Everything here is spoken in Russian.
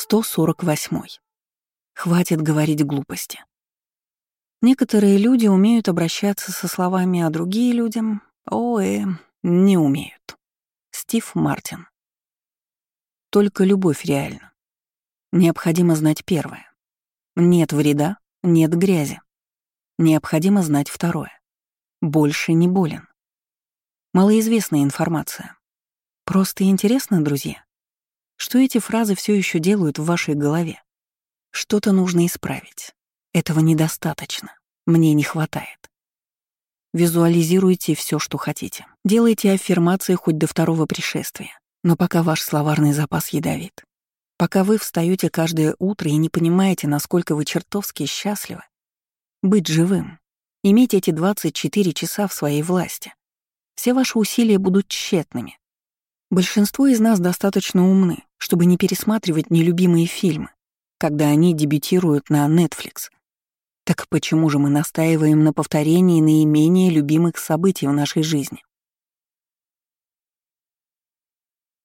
148. Хватит говорить глупости. Некоторые люди умеют обращаться со словами, а другие людям, не умеют. Стив Мартин. Только любовь реальна. Необходимо знать первое. Нет вреда, нет грязи. Необходимо знать второе. Больше не болен. Малоизвестная информация. Просто интересно, друзья, что эти фразы все еще делают в вашей голове. Что-то нужно исправить. Этого недостаточно. Мне не хватает. Визуализируйте все, что хотите. Делайте аффирмации хоть до второго пришествия. Но пока ваш словарный запас ядовит, пока вы встаете каждое утро и не понимаете, насколько вы чертовски счастливы, быть живым, иметь эти 24 часа в своей власти, все ваши усилия будут тщетными. Большинство из нас достаточно умны, чтобы не пересматривать нелюбимые фильмы, когда они дебютируют на Netflix. Так почему же мы настаиваем на повторении наименее любимых событий в нашей жизни?